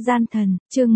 Gian thần, chương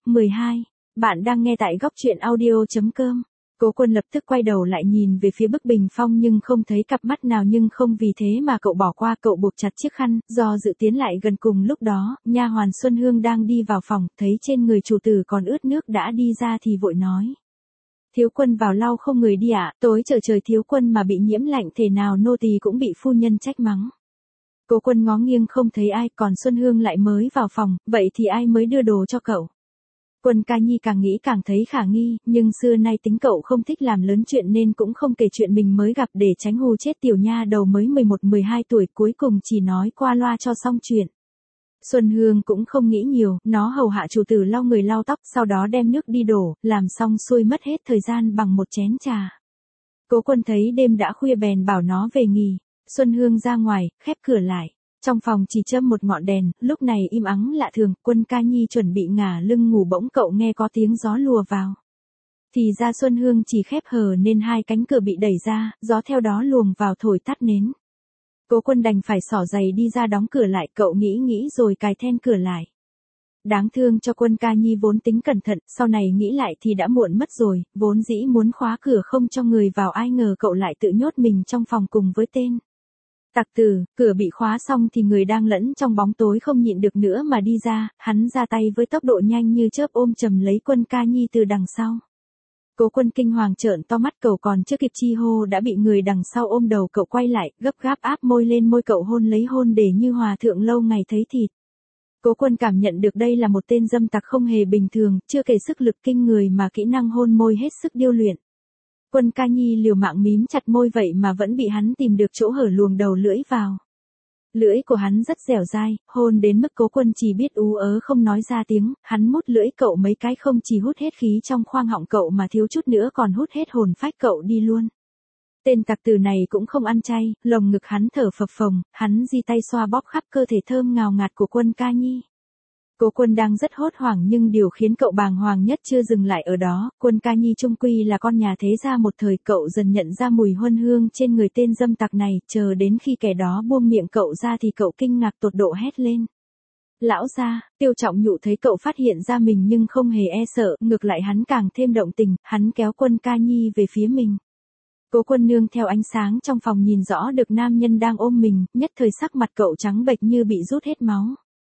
12. Bạn đang nghe tại góc truyện audio.com. Cố Quân lập tức quay đầu lại nhìn về phía bức bình phong nhưng không thấy cặp mắt nào, nhưng không vì thế mà cậu bỏ qua, cậu buộc chặt chiếc khăn, do dự tiến lại gần. Cùng lúc đó, nha hoàn Xuân Hương đang đi vào phòng, thấy trên người chủ tử còn ướt nước đã đi ra thì vội nói. Thiếu Quân vào lau không người đi ạ, tối trời Thiếu Quân mà bị nhiễm lạnh thể nào nô tỳ cũng bị phu nhân trách mắng. Cố Quân ngó nghiêng không thấy ai, còn Xuân Hương lại mới vào phòng, vậy thì ai mới đưa đồ cho cậu? Quân Ca Nhi càng nghĩ càng thấy khả nghi, nhưng xưa nay tính cậu không thích làm lớn chuyện nên cũng không kể chuyện mình mới gặp để tránh hù chết tiểu nha đầu mới 11-12 tuổi, cuối cùng chỉ nói qua loa cho xong chuyện. Xuân Hương cũng không nghĩ nhiều, nó hầu hạ chủ tử lau người lau tóc, sau đó đem nước đi đổ, làm xong xuôi mất hết thời gian bằng một chén trà. Cố Quân thấy đêm đã khuya bèn bảo nó về nghỉ. Xuân Hương ra ngoài, khép cửa lại. Trong phòng chỉ châm một ngọn đèn, lúc này im ắng lạ thường. Quân Ca Nhi chuẩn bị ngả lưng ngủ, bỗng cậu nghe có tiếng gió lùa vào. Thì ra Xuân Hương chỉ khép hờ nên hai cánh cửa bị đẩy ra, gió theo đó luồng vào thổi tắt nến. Cố Quân đành phải xỏ giày đi ra đóng cửa lại, cậu nghĩ rồi cài then cửa lại. Đáng thương cho Quân Ca Nhi vốn tính cẩn thận, sau này nghĩ lại thì đã muộn mất rồi, vốn dĩ muốn khóa cửa không cho người vào, ai ngờ cậu lại tự nhốt mình trong phòng cùng với tên tặc tử. Cửa bị khóa xong thì người đang lẫn trong bóng tối không nhịn được nữa mà đi ra, hắn ra tay với tốc độ nhanh như chớp ôm chầm lấy Quân Ca Nhi từ đằng sau. Cố Quân kinh hoàng trợn to mắt, cậu còn chưa kịp chi hô đã bị người đằng sau ôm đầu cậu quay lại, gấp gáp áp môi lên môi cậu hôn lấy hôn để như hòa thượng lâu ngày thấy thịt. Cố Quân cảm nhận được đây là một tên dâm tặc không hề bình thường, chưa kể sức lực kinh người mà kỹ năng hôn môi hết sức điêu luyện. Quân Ca Nhi liều mạng mím chặt môi vậy mà vẫn bị hắn tìm được chỗ hở luồng đầu lưỡi vào. Lưỡi của hắn rất dẻo dai, hôn đến mức Cố Quân chỉ biết ú ớ không nói ra tiếng, hắn mút lưỡi cậu mấy cái không chỉ hút hết khí trong khoang họng cậu mà thiếu chút nữa còn hút hết hồn phách cậu đi luôn. Tên tặc tử này cũng không ăn chay, lồng ngực hắn thở phập phồng, hắn di tay xoa bóp khắp cơ thể thơm ngào ngạt của Quân Ca Nhi. Cố Quân đang rất hốt hoảng nhưng điều khiến cậu bàng hoàng nhất chưa dừng lại ở đó, Quân Ca Nhi chung quy là con nhà thế gia một thời, cậu dần nhận ra mùi huân hương trên người tên dâm tặc này, chờ đến khi kẻ đó buông miệng cậu ra thì cậu kinh ngạc tột độ hét lên. Lão gia! Tiêu Trọng Nhụ thấy cậu phát hiện ra mình nhưng không hề e sợ, ngược lại hắn càng thêm động tình, hắn kéo Quân Ca Nhi về phía mình. Cố Quân nương theo ánh sáng trong phòng nhìn rõ được nam nhân đang ôm mình, nhất thời sắc mặt cậu trắng bệch như bị rút hết máu.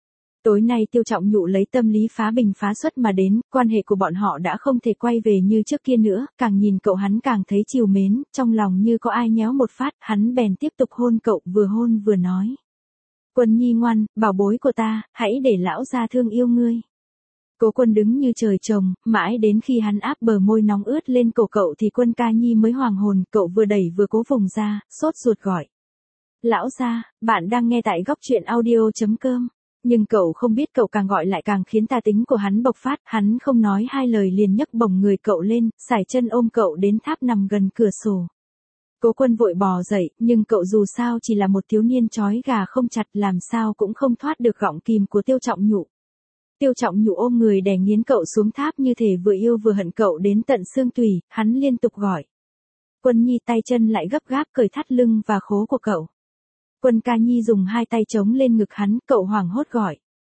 Tối nay Tiêu Trọng Nhụ lấy tâm lý phá bình phá xuất mà đến, quan hệ của bọn họ đã không thể quay về như trước kia nữa, càng nhìn cậu hắn càng thấy trìu mến, trong lòng như có ai nhéo một phát, hắn bèn tiếp tục hôn cậu, vừa hôn vừa nói. Quân Nhi ngoan, bảo bối của ta, hãy để lão gia thương yêu ngươi. Cố Quân đứng như trời trồng, mãi đến khi hắn áp bờ môi nóng ướt lên cổ cậu thì Quân Ca Nhi mới hoàng hồn, cậu vừa đẩy vừa cố vùng ra, sốt ruột gọi. Lão gia, bạn đang nghe tại góc truyện audio.com. Nhưng cậu không biết cậu càng gọi lại càng khiến tà tính của hắn bộc phát, hắn không nói hai lời liền nhấc bổng người cậu lên, sải chân ôm cậu đến tháp nằm gần cửa sổ. Cố Quân vội bò dậy, nhưng cậu dù sao chỉ là một thiếu niên trói gà không chặt, làm sao cũng không thoát được gọng kìm của Tiêu Trọng Nhụ. Tiêu Trọng Nhụ ôm người đè nghiến cậu xuống tháp như thể vừa yêu vừa hận cậu đến tận xương tủy, hắn liên tục gọi. Quân Nhi, tay chân lại gấp gáp cởi thắt lưng và khố của cậu. Quân Ca Nhi dùng hai tay chống lên ngực hắn, cậu hoảng hốt gọi.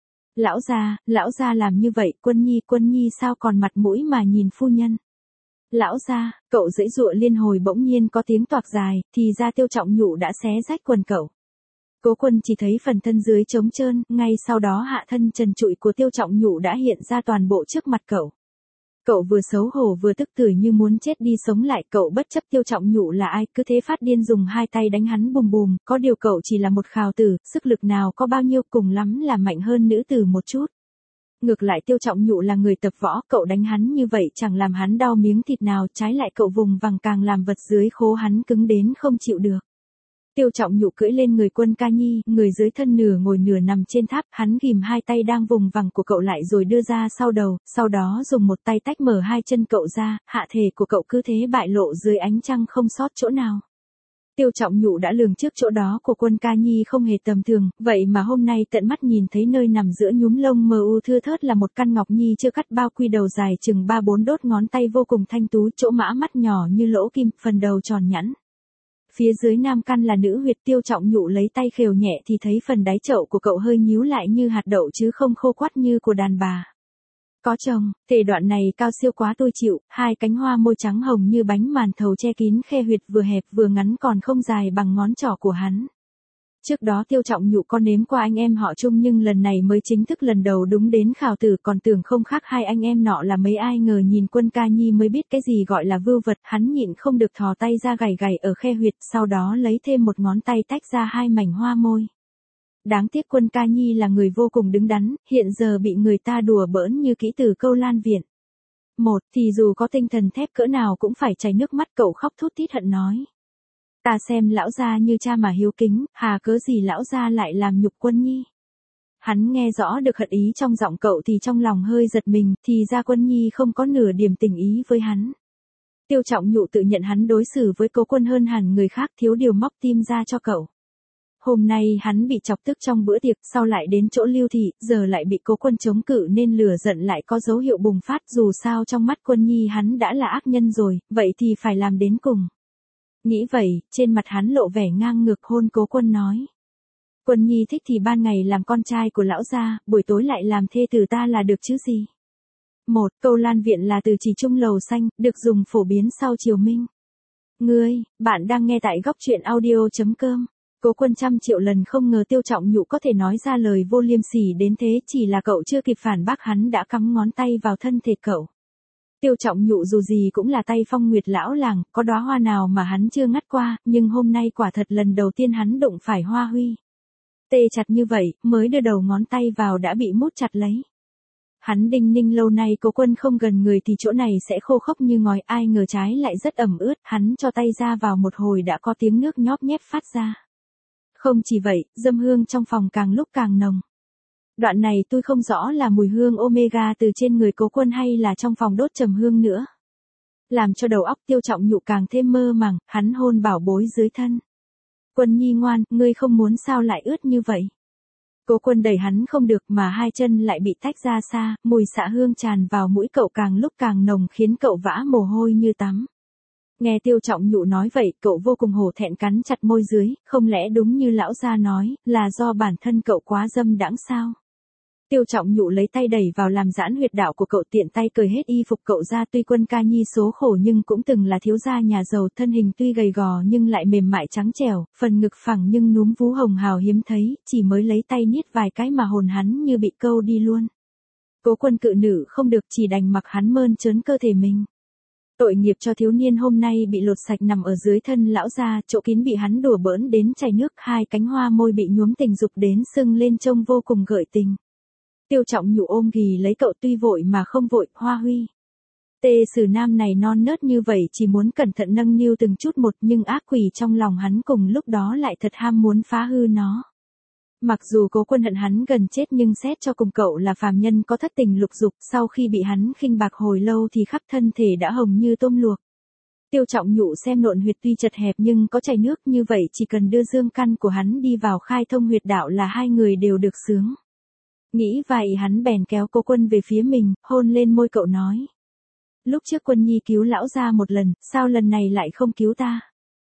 Lão gia làm như vậy, Quân Nhi sao còn mặt mũi mà nhìn phu nhân. Lão gia, cậu giãy giụa liên hồi bỗng nhiên có tiếng toạc dài, thì ra Tiêu Trọng Nhụ đã xé rách quần cậu. Cố Quân chỉ thấy phần thân dưới trống trơn, ngay sau đó hạ thân trần trụi của Tiêu Trọng Nhụ đã hiện ra toàn bộ trước mặt cậu. Cậu vừa xấu hổ vừa tức tưởi như muốn chết đi sống lại, cậu bất chấp Tiêu Trọng Nhụ là ai, cứ thế phát điên dùng hai tay đánh hắn bùm bùm, có điều cậu chỉ là một khào tử, sức lực nào có bao nhiêu, cùng lắm là mạnh hơn nữ tử một chút. Ngược lại Tiêu Trọng Nhụ là người tập võ, cậu đánh hắn như vậy chẳng làm hắn đau miếng thịt nào, trái lại cậu vùng vằng càng làm vật dưới khố hắn cứng đến không chịu được. Tiêu Trọng Nhụ cưỡi lên người Quân Ca Nhi, người dưới thân nửa ngồi nửa nằm trên tháp, hắn ghìm hai tay đang vùng vằng của cậu lại rồi đưa ra sau đầu, sau đó dùng một tay tách mở hai chân cậu ra, hạ thể của cậu cứ thế bại lộ dưới ánh trăng không sót chỗ nào. Tiêu Trọng Nhụ đã lường trước chỗ đó của Quân Ca Nhi không hề tầm thường, vậy mà hôm nay tận mắt nhìn thấy nơi nằm giữa nhúm lông mờ u thưa thớt là một căn ngọc nhi chưa cắt bao quy đầu dài chừng 3-4 đốt ngón tay vô cùng thanh tú, chỗ mã mắt nhỏ như lỗ kim, phần đầu tròn nhẵn. Phía dưới nam căn là nữ huyệt. Tiêu Trọng Nhụ lấy tay khều nhẹ thì thấy phần đáy chậu của cậu hơi nhíu lại như hạt đậu chứ không khô quắt như của đàn bà. Có chồng, thể đoạn này cao siêu quá tôi chịu, hai cánh hoa môi trắng hồng như bánh màn thầu che kín khe huyệt vừa hẹp vừa ngắn còn không dài bằng ngón trỏ của hắn. Trước đó Tiêu Trọng Nhụ có nếm qua anh em họ Chung nhưng lần này mới chính thức lần đầu đúng đến khảo tử, còn tưởng không khác hai anh em nọ là mấy, ai ngờ nhìn Quân Ca Nhi mới biết cái gì gọi là vưu vật. Hắn nhịn không được thò tay ra gảy gảy ở khe huyệt, sau đó lấy thêm một ngón tay tách ra hai mảnh hoa môi. Đáng tiếc Quân Ca Nhi là người vô cùng đứng đắn, hiện giờ bị người ta đùa bỡn như kỹ từ câu lan viện. Một thì dù có tinh thần thép cỡ nào cũng phải chảy nước mắt. Cậu khóc thút thít hận nói. Ta xem lão gia như cha mà hiếu kính, hà cớ gì lão gia lại làm nhục Quân Nhi. Hắn nghe rõ được hận ý trong giọng cậu thì trong lòng hơi giật mình, thì ra Quân Nhi không có nửa điểm tình ý với hắn. Tiêu Trọng Nhụ tự nhận hắn đối xử với Cố Quân hơn hẳn người khác, thiếu điều móc tim ra cho cậu. Hôm nay hắn bị chọc tức trong bữa tiệc, sau lại đến chỗ Lưu Thị, giờ lại bị Cố Quân chống cự nên lửa giận lại có dấu hiệu bùng phát. Dù sao trong mắt Quân Nhi hắn đã là ác nhân rồi, vậy thì phải làm đến cùng. Nghĩ vậy, trên mặt hắn lộ vẻ ngang ngược, hôn Cố Quân nói. Quân Nhi thích thì ban ngày làm con trai của lão gia, buổi tối lại làm thê tử ta là được chứ gì. Một, câu lan viện là từ chỉ trung lầu xanh, được dùng phổ biến sau triều Minh. Bạn đang nghe tại góc truyện audio.com. Cố Quân trăm triệu lần không ngờ Tiêu Trọng Nhụ có thể nói ra lời vô liêm sỉ đến thế, chỉ là cậu chưa kịp phản bác hắn đã cắm ngón tay vào thân thể cậu. Tiêu Trọng Nhụ dù gì cũng là tay phong nguyệt lão làng, có đóa hoa nào mà hắn chưa ngắt qua, nhưng hôm nay quả thật lần đầu tiên hắn đụng phải hoa huy. Tê chặt như vậy, mới đưa đầu ngón tay vào đã bị mút chặt lấy. Hắn đinh ninh lâu nay Cố Quân không gần người thì chỗ này sẽ khô khốc như ngói, ai ngờ trái lại rất ẩm ướt, hắn cho tay ra vào một hồi đã có tiếng nước nhóp nhép phát ra. Không chỉ vậy, dâm hương trong phòng càng lúc càng nồng. Đoạn này tôi không rõ là mùi hương omega từ trên người Cố Quân hay là trong phòng đốt trầm hương nữa. Làm cho đầu óc Tiêu Trọng Nhụ càng thêm mơ màng, hắn hôn bảo bối dưới thân. Quân Nhi ngoan, ngươi không muốn sao lại ướt như vậy. Cố Quân đẩy hắn không được mà hai chân lại bị tách ra xa, mùi xạ hương tràn vào mũi cậu càng lúc càng nồng khiến cậu vã mồ hôi như tắm. Nghe Tiêu Trọng Nhụ nói vậy, cậu vô cùng hổ thẹn cắn chặt môi dưới, không lẽ đúng như lão gia nói, là do bản thân cậu quá dâm đãng sao? Tiêu Trọng Nhụ lấy tay đẩy vào làm giãn huyệt đạo của cậu, tiện tay cởi hết y phục cậu ra. Tuy Quân Ca Nhi số khổ nhưng cũng từng là thiếu gia nhà giàu, thân hình tuy gầy gò nhưng lại mềm mại trắng trẻo, phần ngực phẳng nhưng núm vú hồng hào hiếm thấy, chỉ mới lấy tay niết vài cái mà hồn hắn như bị câu đi luôn. Cố Quân cự nữ không được, chỉ đành mặc hắn mơn trớn cơ thể mình. Tội nghiệp cho thiếu niên hôm nay bị lột sạch nằm ở dưới thân lão gia, chỗ kín bị hắn đùa bỡn đến chảy nước, hai cánh hoa môi bị nhuốm tình dục đến sưng lên trông vô cùng gợi tình. Tiêu Trọng Nhụ ôm ghì lấy cậu tuy vội mà không vội, Hoa Huy. Tê sử nam này non nớt như vậy chỉ muốn cẩn thận nâng niu từng chút một, nhưng ác quỷ trong lòng hắn cùng lúc đó lại thật ham muốn phá hư nó. Mặc dù Cố Quân hận hắn gần chết nhưng xét cho cùng cậu là phàm nhân có thất tình lục dục, sau khi bị hắn khinh bạc hồi lâu thì khắp thân thể đã hồng như tôm luộc. Tiêu Trọng Nhụ xem nộn huyệt tuy chật hẹp nhưng có chảy nước như vậy, chỉ cần đưa dương căn của hắn đi vào khai thông huyệt đạo là hai người đều được sướng. Nghĩ vậy hắn bèn kéo Cố Quân về phía mình, hôn lên môi cậu nói. Lúc trước Quân Nhi cứu lão gia một lần, sao lần này lại không cứu ta?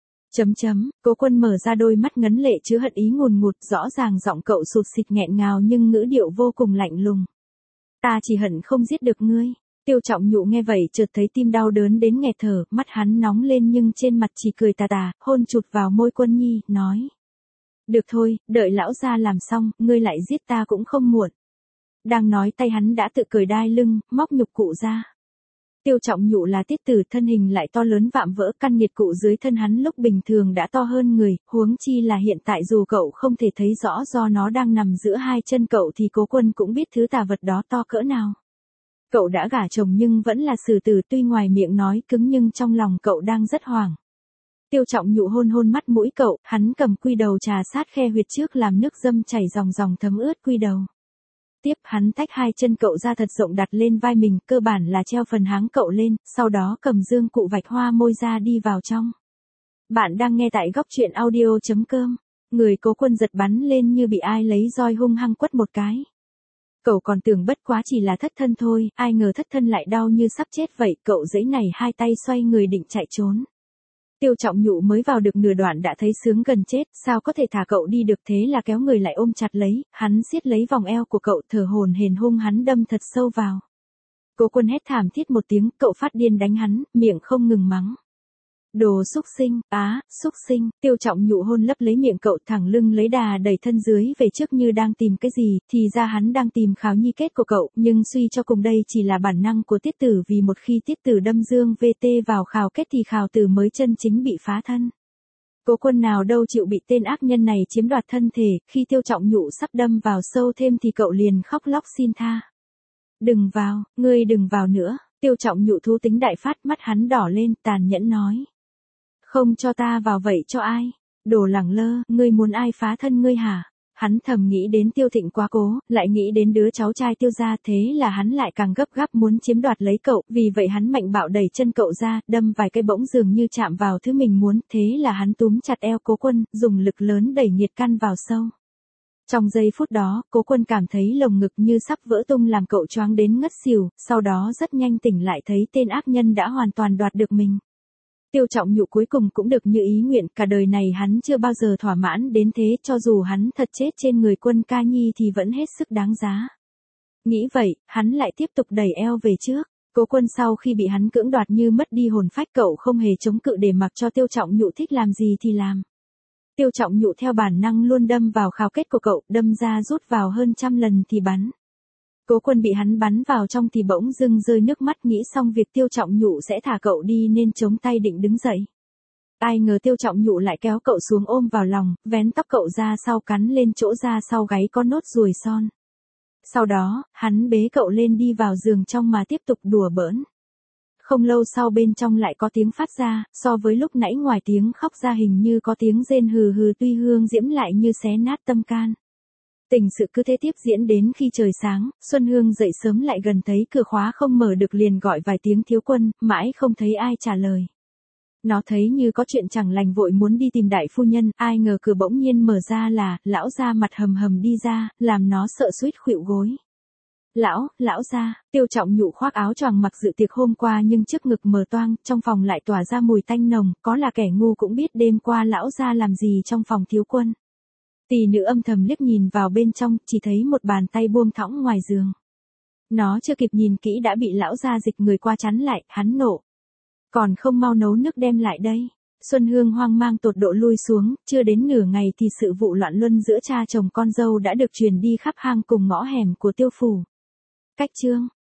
Cố Quân mở ra đôi mắt ngấn lệ chứa hận ý ngùn ngụt, rõ ràng giọng cậu sụt sịt nghẹn ngào nhưng ngữ điệu vô cùng lạnh lùng. Ta chỉ hận không giết được ngươi. Tiêu Trọng Nhụ nghe vậy chợt thấy tim đau đớn đến nghẹt thở, mắt hắn nóng lên nhưng trên mặt chỉ cười tà tà, hôn chụt vào môi Quân Nhi, nói. Được thôi, đợi lão gia làm xong, ngươi lại giết ta cũng không muộn. Đang nói tay hắn đã tự cởi đai lưng, móc nhục cụ ra. Tiêu Trọng Nhụ là tiết tử, thân hình lại to lớn vạm vỡ, căn nhiệt cụ dưới thân hắn lúc bình thường đã to hơn người, huống chi là hiện tại dù cậu không thể thấy rõ do nó đang nằm giữa hai chân cậu thì Cố Quân cũng biết thứ tà vật đó to cỡ nào. Cậu đã gả chồng nhưng vẫn là xử tử, tuy ngoài miệng nói cứng nhưng trong lòng cậu đang rất hoảng. Tiêu Trọng Nhụ hôn hôn mắt mũi cậu, hắn cầm quy đầu trà sát khe huyệt trước làm nước dâm chảy ròng ròng thấm ướt quy đầu. Tiếp hắn tách hai chân cậu ra thật rộng đặt lên vai mình, cơ bản là treo phần háng cậu lên, sau đó cầm dương cụ vạch hoa môi ra đi vào trong. Bạn đang nghe tại góc truyện audio.com. Người Cố Quân giật bắn lên như bị ai lấy roi hung hăng quất một cái. Cậu còn tưởng bất quá chỉ là thất thân thôi, ai ngờ thất thân lại đau như sắp chết vậy, cậu giãy nảy hai tay xoay người định chạy trốn. Tiêu Trọng Nhụ mới vào được nửa đoạn đã thấy sướng gần chết, sao có thể thả cậu đi được, thế là kéo người lại ôm chặt lấy, hắn siết lấy vòng eo của cậu, thở hổn hển hung hắn đâm thật sâu vào. Cố Quân hét thảm thiết một tiếng, cậu phát điên đánh hắn, miệng không ngừng mắng. Đồ xúc sinh, xúc sinh, Tiêu Trọng Nhụ hôn lấp lấy miệng cậu, thẳng lưng lấy đà đẩy thân dưới về trước như đang tìm cái gì, thì ra hắn đang tìm khảo nhi kết của cậu, nhưng suy cho cùng đây chỉ là bản năng của tiết tử, vì một khi tiết tử đâm Dương VT vào khảo kết thì khảo tử mới chân chính bị phá thân. Cố Quân nào đâu chịu bị tên ác nhân này chiếm đoạt thân thể, khi Tiêu Trọng Nhụ sắp đâm vào sâu thêm thì cậu liền khóc lóc xin tha. Đừng vào, ngươi đừng vào nữa, Tiêu Trọng Nhụ thú tính đại phát, mắt hắn đỏ lên, tàn nhẫn nói. Không cho ta vào vậy cho ai? Đồ lẳng lơ, ngươi muốn ai phá thân ngươi hả? Hắn thầm nghĩ đến Tiêu Thịnh quá cố, lại nghĩ đến đứa cháu trai Tiêu gia, thế là hắn lại càng gấp gáp muốn chiếm đoạt lấy cậu, vì vậy hắn mạnh bạo đẩy chân cậu ra, đâm vài cái bỗng dường như chạm vào thứ mình muốn, thế là hắn túm chặt eo Cố Quân, dùng lực lớn đẩy nghiệt căn vào sâu. Trong giây phút đó, Cố Quân cảm thấy lồng ngực như sắp vỡ tung làm cậu choáng đến ngất xỉu, sau đó rất nhanh tỉnh lại thấy tên ác nhân đã hoàn toàn đoạt được mình. Tiêu Trọng Nhụ cuối cùng cũng được như ý nguyện, cả đời này hắn chưa bao giờ thỏa mãn đến thế, cho dù hắn thật chết trên người Quân ca nhi thì vẫn hết sức đáng giá. Nghĩ vậy, hắn lại tiếp tục đẩy eo về trước. Cố Quân sau khi bị hắn cưỡng đoạt như mất đi hồn phách, cậu không hề chống cự để mặc cho Tiêu Trọng Nhụ thích làm gì thì làm. Tiêu Trọng Nhụ theo bản năng luôn đâm vào khảo kết của cậu, đâm ra rút vào hơn 100 lần thì bắn. Cố Quân bị hắn bắn vào trong thì bỗng dưng rơi nước mắt, nghĩ xong việc Tiêu Trọng Nhụ sẽ thả cậu đi nên chống tay định đứng dậy. Ai ngờ Tiêu Trọng Nhụ lại kéo cậu xuống ôm vào lòng, vén tóc cậu ra sau cắn lên chỗ da sau gáy có nốt ruồi son. Sau đó, hắn bế cậu lên đi vào giường trong mà tiếp tục đùa bỡn. Không lâu sau bên trong lại có tiếng phát ra, so với lúc nãy ngoài tiếng khóc ra hình như có tiếng rên hừ hừ, tuy hương diễm lại như xé nát tâm can. Tình sự cứ thế tiếp diễn đến khi trời sáng, Xuân Hương dậy sớm lại gần thấy cửa khóa không mở được liền gọi vài tiếng Thiếu Quân, mãi không thấy ai trả lời. Nó thấy như có chuyện chẳng lành vội muốn đi tìm đại phu nhân, ai ngờ cửa bỗng nhiên mở ra là, lão gia mặt hầm hầm đi ra, làm nó sợ suýt khuỵu gối. Lão gia, Tiêu Trọng Nhụ khoác áo choàng mặc dự tiệc hôm qua nhưng trước ngực mở toang, trong phòng lại tỏa ra mùi tanh nồng, có là kẻ ngu cũng biết đêm qua lão gia làm gì trong phòng Thiếu Quân. Tỷ nữ âm thầm liếc nhìn vào bên trong, chỉ thấy một bàn tay buông thõng ngoài giường. Nó chưa kịp nhìn kỹ đã bị lão gia dịch người qua chắn lại, hắn nộ. Còn không mau nấu nước đem lại đây. Xuân Hương hoang mang tột độ lui xuống, chưa đến nửa ngày thì sự vụ loạn luân giữa cha chồng con dâu đã được truyền đi khắp hang cùng ngõ hẻm của Tiêu phủ. Cách chương